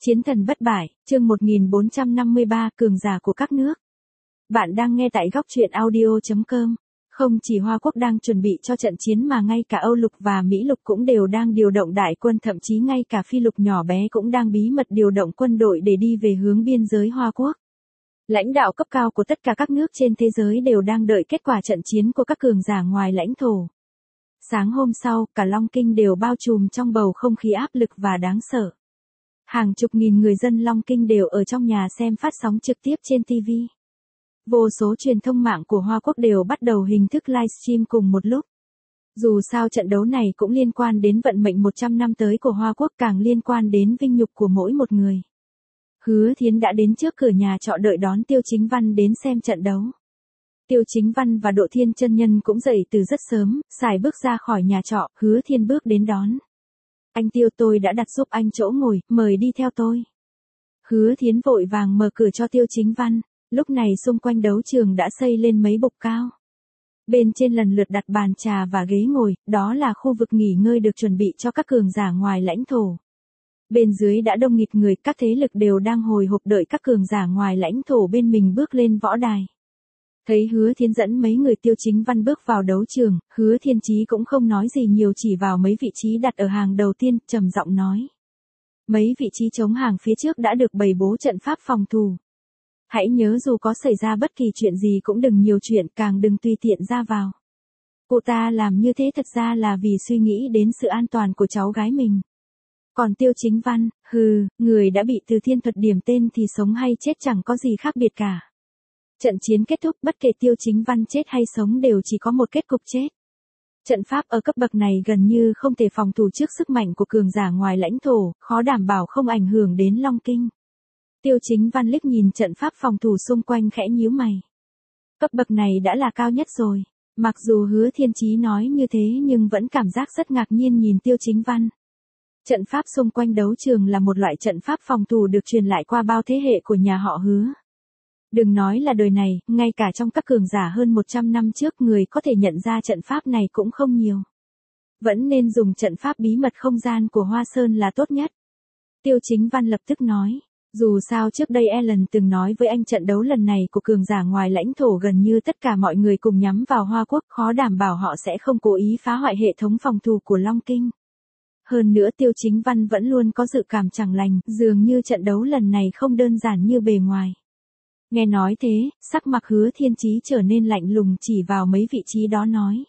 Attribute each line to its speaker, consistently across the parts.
Speaker 1: Chiến thần bất bại, chương 1453, cường giả của các nước. Bạn đang nghe tại góc truyện audio.com. Không chỉ Hoa Quốc đang chuẩn bị cho trận chiến mà ngay cả Âu Lục và Mỹ Lục cũng đều đang điều động đại quân, thậm chí ngay cả Phi Lục nhỏ bé cũng đang bí mật điều động quân đội để đi về hướng biên giới Hoa Quốc. Lãnh đạo cấp cao của tất cả các nước trên thế giới đều đang đợi kết quả trận chiến của các cường giả ngoài lãnh thổ. Sáng hôm sau, cả Long Kinh đều bao trùm trong bầu không khí áp lực và đáng sợ. Hàng chục nghìn người dân Long Kinh đều ở trong nhà xem phát sóng trực tiếp trên TV. Vô số truyền thông mạng của Hoa Quốc đều bắt đầu hình thức livestream cùng một lúc. Dù sao trận đấu này cũng liên quan đến vận mệnh 100 năm tới của Hoa Quốc, càng liên quan đến vinh nhục của mỗi một người. Hứa Thiến đã đến trước cửa nhà trọ đợi đón Tiêu Chính Văn đến xem trận đấu. Tiêu Chính Văn và Độ Thiên chân nhân cũng dậy từ rất sớm, xài bước ra khỏi nhà trọ, Hứa Thiên bước đến đón. Anh Tiêu, tôi đã đặt giúp anh chỗ ngồi, mời đi theo tôi. Hứa Thiến vội vàng mở cửa cho Tiêu Chính Văn. Lúc này xung quanh đấu trường đã xây lên mấy bục cao. Bên trên lần lượt đặt bàn trà và ghế ngồi, đó là khu vực nghỉ ngơi được chuẩn bị cho các cường giả ngoài lãnh thổ. Bên dưới đã đông nghịt người, các thế lực đều đang hồi hộp đợi các cường giả ngoài lãnh thổ bên mình bước lên võ đài. Thấy Hứa Thiên dẫn mấy người Tiêu Chính Văn bước vào đấu trường, Hứa Thiên Chí cũng không nói gì nhiều, chỉ vào mấy vị trí đặt ở hàng đầu tiên, trầm giọng nói. Mấy vị trí chống hàng phía trước đã được bày bố trận pháp phòng thủ. Hãy nhớ dù có xảy ra bất kỳ chuyện gì cũng đừng nhiều chuyện, càng đừng tùy tiện ra vào. Cô ta làm như thế thật ra là vì suy nghĩ đến sự an toàn của cháu gái mình. Còn Tiêu Chính Văn, người đã bị Từ Thiên Thuật điểm tên thì sống hay chết chẳng có gì khác biệt cả. Trận chiến kết thúc, bất kể Tiêu Chính Văn chết hay sống đều chỉ có một kết cục chết. Trận pháp ở cấp bậc này gần như không thể phòng thủ trước sức mạnh của cường giả ngoài lãnh thổ, khó đảm bảo không ảnh hưởng đến Long Kinh. Tiêu Chính Văn liếc nhìn trận pháp phòng thủ xung quanh khẽ nhíu mày. Cấp bậc này đã là cao nhất rồi. Mặc dù Hứa Thiên Chí nói như thế nhưng vẫn cảm giác rất ngạc nhiên nhìn Tiêu Chính Văn. Trận pháp xung quanh đấu trường là một loại trận pháp phòng thủ được truyền lại qua bao thế hệ của nhà họ Hứa. Đừng nói là đời này, ngay cả trong các cường giả hơn 100 năm trước người có thể nhận ra trận pháp này cũng không nhiều. Vẫn nên dùng trận pháp bí mật không gian của Hoa Sơn là tốt nhất. Tiêu Chính Văn lập tức nói. Dù sao trước đây Ellen từng nói với anh trận đấu lần này của cường giả ngoài lãnh thổ gần như tất cả mọi người cùng nhắm vào Hoa Quốc, khó đảm bảo họ sẽ không cố ý phá hoại hệ thống phòng thủ của Long Kinh. Hơn nữa Tiêu Chính Văn vẫn luôn có dự cảm chẳng lành, dường như trận đấu lần này không đơn giản như bề ngoài. Nghe nói thế, sắc mặt Hứa Thiên Chí trở nên lạnh lùng, chỉ vào mấy vị trí đó nói.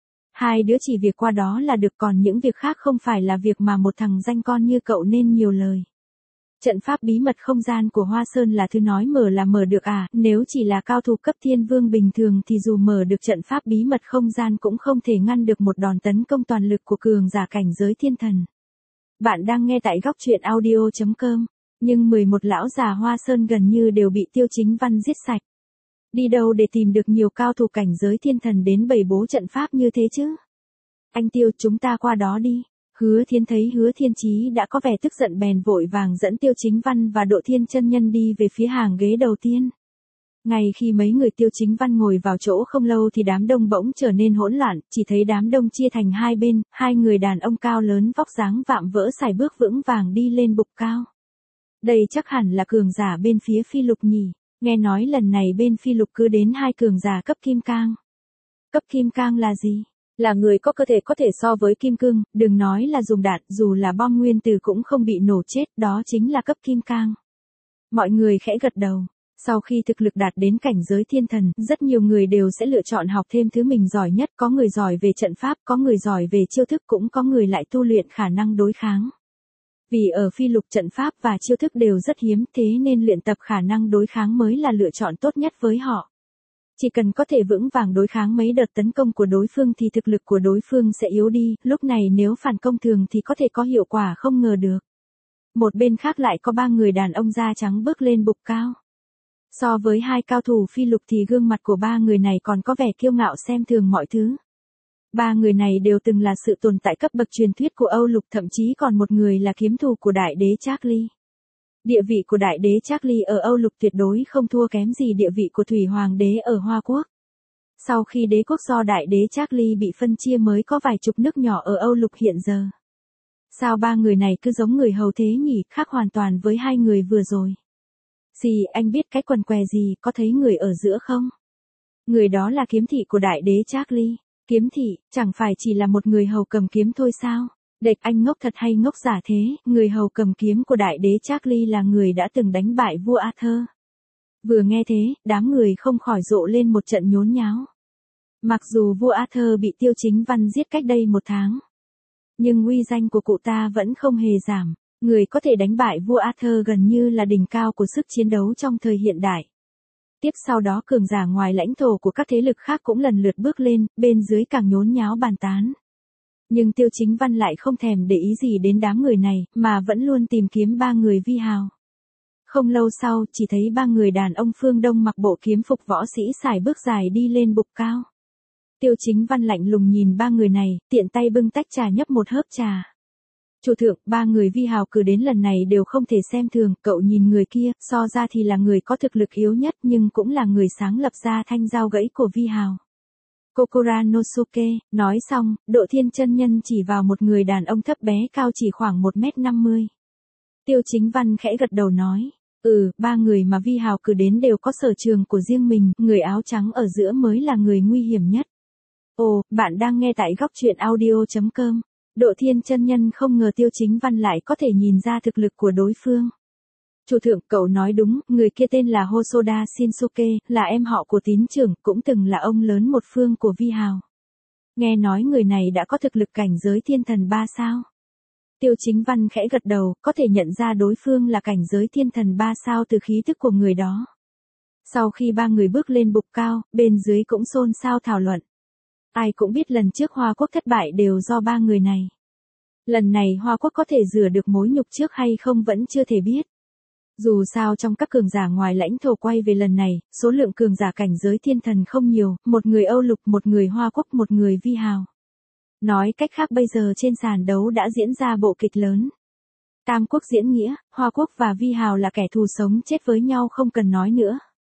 Speaker 1: Hai đứa chỉ việc qua đó là được, còn những việc khác không phải là việc mà một thằng danh con như cậu nên nhiều lời. Trận pháp bí mật không gian của Hoa Sơn là thứ nói mở là mở được à, nếu chỉ là cao thủ cấp thiên vương bình thường thì dù mở được trận pháp bí mật không gian cũng không thể ngăn được một đòn tấn công toàn lực của cường giả cảnh giới thiên thần. Bạn đang nghe tại góc truyện audio.com, nhưng 11 lão già Hoa Sơn gần như đều bị Tiêu Chính Văn giết sạch. Đi đâu để tìm được nhiều cao thủ cảnh giới thiên thần đến bày bố trận pháp như thế chứ? Anh Tiêu, chúng ta qua đó đi. Hứa Thiên thấy Hứa Thiên Chí đã có vẻ tức giận bèn vội vàng dẫn Tiêu Chính Văn và Độ Thiên chân nhân đi về phía hàng ghế đầu tiên. Ngay khi mấy người Tiêu Chính Văn ngồi vào chỗ không lâu thì đám đông bỗng trở nên hỗn loạn, chỉ thấy đám đông chia thành hai bên, hai người đàn ông cao lớn vóc dáng vạm vỡ sải bước vững vàng đi lên bục cao. Đây chắc hẳn là cường giả bên phía Phi Lục nhỉ, nghe nói lần này bên Phi Lục cứ đến hai cường giả cấp kim cang. Cấp kim cang là gì? Là người có cơ thể có thể so với kim cương, đừng nói là dùng đạn, dù là bom nguyên tử cũng không bị nổ chết, đó chính là cấp kim cang. Mọi người khẽ gật đầu. Sau khi thực lực đạt đến cảnh giới thiên thần, rất nhiều người đều sẽ lựa chọn học thêm thứ mình giỏi nhất, có người giỏi về trận pháp, có người giỏi về chiêu thức, cũng có người lại tu luyện khả năng đối kháng. Vì ở Phi Lục trận pháp và chiêu thức đều rất hiếm, thế nên luyện tập khả năng đối kháng mới là lựa chọn tốt nhất với họ. Chỉ cần có thể vững vàng đối kháng mấy đợt tấn công của đối phương thì thực lực của đối phương sẽ yếu đi, lúc này nếu phản công thường thì có thể có hiệu quả không ngờ được. Một bên khác lại có ba người đàn ông da trắng bước lên bục cao. So với hai cao thủ Phi Lục thì gương mặt của ba người này còn có vẻ kiêu ngạo xem thường mọi thứ. Ba người này đều từng là sự tồn tại cấp bậc truyền thuyết của Âu Lục, thậm chí còn một người là kiếm thủ của đại đế Charlie. Địa vị của đại đế Charlie ở Âu Lục tuyệt đối không thua kém gì địa vị của Thủy Hoàng đế ở Hoa Quốc. Sau khi đế quốc do đại đế Charlie bị phân chia mới có vài chục nước nhỏ ở Âu Lục hiện giờ. Sao ba người này cứ giống người hầu thế nhỉ, khác hoàn toàn với hai người vừa rồi. Gì, anh biết cái quần què gì, có thấy người ở giữa không? Người đó là kiếm thị của đại đế Charlie. Kiếm thị, chẳng phải chỉ là một người hầu cầm kiếm thôi sao? Đệt, anh ngốc thật hay ngốc giả thế, người hầu cầm kiếm của đại đế Charlie là người đã từng đánh bại vua Arthur. Vừa nghe thế, đám người không khỏi rộ lên một trận nhốn nháo. Mặc dù vua Arthur bị Tiêu Chính Văn giết cách đây 1 tháng, nhưng uy danh của cụ ta vẫn không hề giảm. Người có thể đánh bại vua Arthur gần như là đỉnh cao của sức chiến đấu trong thời hiện đại. Tiếp sau đó cường giả ngoài lãnh thổ của các thế lực khác cũng lần lượt bước lên, bên dưới càng nhốn nháo bàn tán. Nhưng Tiêu Chính Văn lại không thèm để ý gì đến đám người này, mà vẫn luôn tìm kiếm ba người vi hào. Không lâu sau, chỉ thấy ba người đàn ông phương Đông mặc bộ kiếm phục võ sĩ sải bước dài đi lên bục cao. Tiêu Chính Văn lạnh lùng nhìn ba người này, tiện tay bưng tách trà nhấp một hớp trà. Chủ thượng, ba người vi hào cử đến lần này đều không thể xem thường, cậu nhìn người kia, so ra thì là người có thực lực yếu nhất nhưng cũng là người sáng lập ra thanh dao gãy của vi hào. Kokora Nosuke, nói xong, Độ Thiên chân nhân chỉ vào một người đàn ông thấp bé cao chỉ khoảng 1m50. Tiêu Chính Văn khẽ gật đầu nói, ba người mà vi hào cử đến đều có sở trường của riêng mình, người áo trắng ở giữa mới là người nguy hiểm nhất. Ồ, bạn đang nghe tại góc truyện audio.com. Độ Thiên chân nhân không ngờ Tiêu Chính Văn lại có thể nhìn ra thực lực của đối phương. Chủ thượng, cậu nói đúng, người kia tên là Hosoda Shinsuke, là em họ của tín trưởng, cũng từng là ông lớn một phương của vi hào. Nghe nói người này đã có thực lực cảnh giới thiên thần 3 sao. Tiêu Chính Văn khẽ gật đầu, có thể nhận ra đối phương là cảnh giới thiên thần 3 sao từ khí tức của người đó. Sau khi ba người bước lên bục cao, bên dưới cũng xôn xao thảo luận. Ai cũng biết lần trước Hoa Quốc thất bại đều do ba người này. Lần này Hoa Quốc có thể rửa được mối nhục trước hay không vẫn chưa thể biết. Dù sao trong các cường giả ngoài lãnh thổ quay về lần này, số lượng cường giả cảnh giới thiên thần không nhiều, một người Âu Lục, một người Hoa Quốc, một người vi hào. Nói cách khác bây giờ trên sàn đấu đã diễn ra bộ kịch lớn. Tam quốc diễn nghĩa, Hoa Quốc và vi hào là kẻ thù sống chết với nhau không cần nói nữa.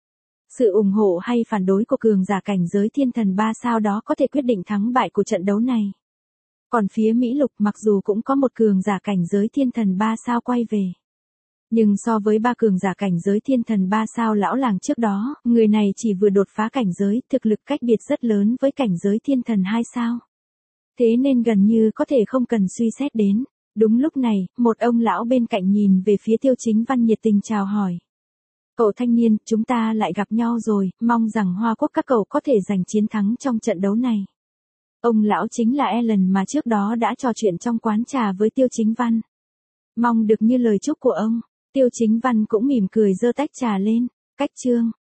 Speaker 1: Sự ủng hộ hay phản đối của cường giả cảnh giới thiên thần 3 sao đó có thể quyết định thắng bại của trận đấu này. Còn phía Mỹ Lục mặc dù cũng có một cường giả cảnh giới thiên thần 3 sao quay về. Nhưng so với ba cường giả cảnh giới thiên thần 3 sao lão làng trước đó, người này chỉ vừa đột phá cảnh giới, thực lực cách biệt rất lớn với cảnh giới thiên thần 2 sao. Thế nên gần như có thể không cần suy xét đến. Đúng lúc này, một ông lão bên cạnh nhìn về phía Tiêu Chính Văn nhiệt tình chào hỏi. Cậu thanh niên, chúng ta lại gặp nhau rồi, mong rằng Hoa Quốc các cậu có thể giành chiến thắng trong trận đấu này. Ông lão chính là Alan mà trước đó đã trò chuyện trong quán trà với Tiêu Chính Văn. Mong được như lời chúc của ông. Tiêu Chính Văn cũng mỉm cười giơ tách trà lên. Cách chương.